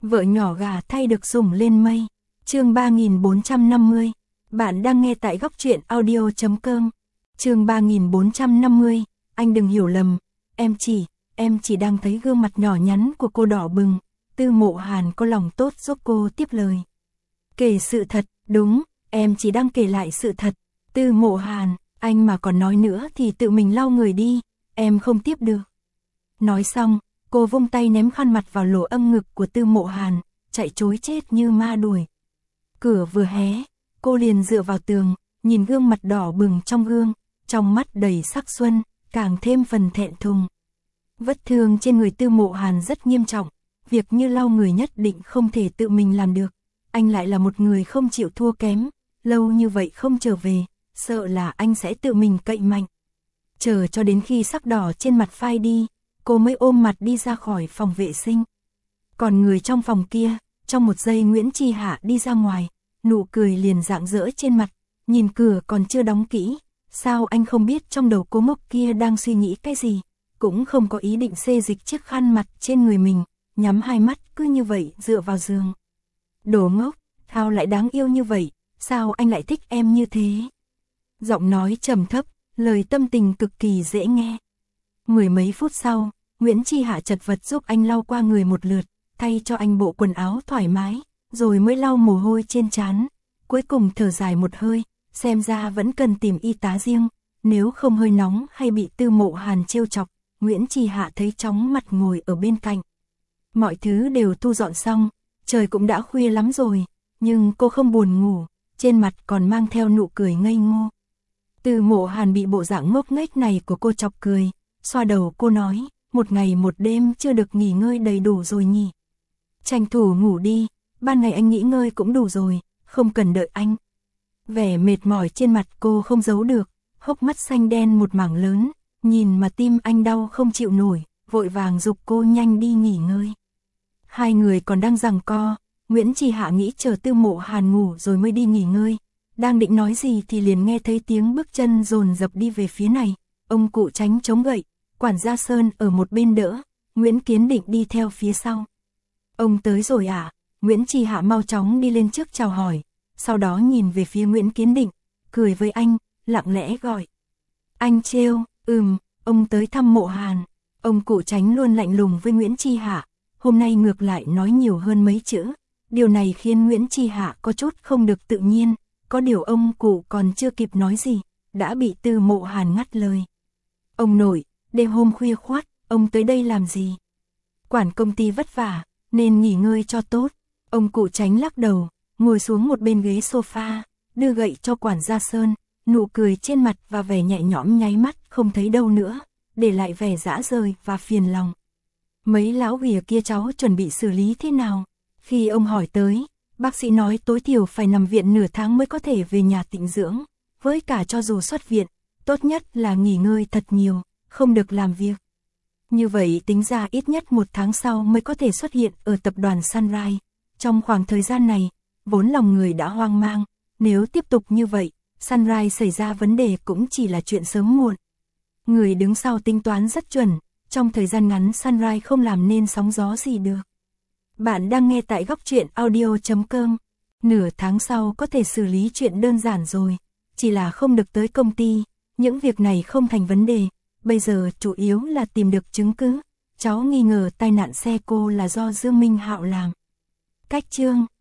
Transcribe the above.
Vợ nhỏ gà thay được sủng lên mây. Chương 3450. Bạn đang nghe tại góc truyện audio.com. Chương 3450. Anh đừng hiểu lầm, em chỉ đang thấy gương mặt nhỏ nhắn của cô đỏ bừng. Tư Mộ Hàn có lòng tốt giúp cô tiếp lời. Kể sự thật, đúng, em chỉ đang kể lại sự thật. Tư Mộ Hàn, anh mà còn nói nữa thì tự mình lau người đi, em không tiếp được. Nói xong, cô vung tay ném khăn mặt vào lỗ âm ngực của Tư Mộ Hàn, chạy trối chết như ma đuổi. Cửa vừa hé, cô liền dựa vào tường, nhìn gương mặt đỏ bừng trong gương, trong mắt đầy sắc xuân, càng thêm phần thẹn thùng. Vết thương trên người Tư Mộ Hàn rất nghiêm trọng, việc như lau người nhất định không thể tự mình làm được. Anh lại là một người không chịu thua kém, lâu như vậy không trở về, sợ là anh sẽ tự mình cậy mạnh. Chờ cho đến khi sắc đỏ trên mặt phai đi, cô mới ôm mặt đi ra khỏi phòng vệ sinh. Còn người trong phòng kia, trong một giây Nguyễn Chi Hạ đi ra ngoài, nụ cười liền rạng rỡ trên mặt, nhìn cửa còn chưa đóng kỹ. Sao anh không biết trong đầu cô ngốc kia đang suy nghĩ cái gì, cũng không có ý định xê dịch chiếc khăn mặt trên người mình, nhắm hai mắt cứ như vậy dựa vào giường. Đồ ngốc, Thao lại đáng yêu như vậy, sao anh lại thích em như thế? Giọng nói trầm thấp, lời tâm tình cực kỳ dễ nghe. Mười mấy phút sau, Nguyễn Chi Hạ chật vật giúp anh lau qua người một lượt, thay cho anh bộ quần áo thoải mái, rồi mới lau mồ hôi trên trán. Cuối cùng thở dài một hơi, xem ra vẫn cần tìm y tá riêng, nếu không hơi nóng hay bị Tư Mộ Hàn trêu chọc. Nguyễn Chi Hạ thấy chóng mặt ngồi ở bên cạnh. Mọi thứ đều thu dọn xong, trời cũng đã khuya lắm rồi, nhưng cô không buồn ngủ, trên mặt còn mang theo nụ cười ngây ngô. Tư Mộ Hàn bị bộ dạng ngốc nghếch này của cô chọc cười, xoa đầu cô nói, một ngày một đêm chưa được nghỉ ngơi đầy đủ rồi nhỉ. Tranh thủ ngủ đi, ban ngày anh nghỉ ngơi cũng đủ rồi, không cần đợi anh. Vẻ mệt mỏi trên mặt cô không giấu được, hốc mắt xanh đen một mảng lớn, nhìn mà tim anh đau không chịu nổi, vội vàng giục cô nhanh đi nghỉ ngơi. Hai người còn đang giằng co, Nguyễn Chi Hạ nghĩ chờ Tư Mộ Hàn ngủ rồi mới đi nghỉ ngơi. Đang định nói gì thì liền nghe thấy tiếng bước chân dồn dập đi về phía này. Ông cụ Tránh chống gậy, quản gia Sơn ở một bên đỡ, Nguyễn Kiến Định đi theo phía sau. Ông tới rồi à? Nguyễn Chi Hạ mau chóng đi lên trước chào hỏi, sau đó nhìn về phía Nguyễn Kiến Định, cười với anh, lặng lẽ gọi. Anh trêu, ông tới thăm Mộ Hàn. Ông cụ Tránh luôn lạnh lùng với Nguyễn Chi Hạ, hôm nay ngược lại nói nhiều hơn mấy chữ. Điều này khiến Nguyễn Chi Hạ có chút không được tự nhiên, có điều ông cụ còn chưa kịp nói gì, đã bị Tư Mộ Hàn ngắt lời. Ông nội, đêm hôm khuya khoắt, ông tới đây làm gì? Quản công ty vất vả, nên nghỉ ngơi cho tốt. Ông cụ Tránh lắc đầu, ngồi xuống một bên ghế sofa, đưa gậy cho quản gia Sơn, nụ cười trên mặt và vẻ nhẹ nhõm nháy mắt không thấy đâu nữa, để lại vẻ dã rời và phiền lòng. Mấy lão ghìa kia cháu chuẩn bị xử lý thế nào? Khi ông hỏi tới, bác sĩ nói tối thiểu phải nằm viện nửa tháng mới có thể về nhà tĩnh dưỡng, với cả cho dù xuất viện, tốt nhất là nghỉ ngơi thật nhiều, không được làm việc. Như vậy tính ra ít nhất một tháng sau mới có thể xuất hiện ở tập đoàn Sunrise. Trong khoảng thời gian này, vốn lòng người đã hoang mang, nếu tiếp tục như vậy, Sunrise xảy ra vấn đề cũng chỉ là chuyện sớm muộn. Người đứng sau tính toán rất chuẩn, trong thời gian ngắn Sunrise không làm nên sóng gió gì được. Bạn đang nghe tại góc truyện audio.com. Nửa tháng sau có thể xử lý chuyện đơn giản rồi, chỉ là không được tới công ty, những việc này không thành vấn đề, bây giờ chủ yếu là tìm được chứng cứ. Cháu nghi ngờ tai nạn xe cô là do Dương Minh Hạo làm. Cách chương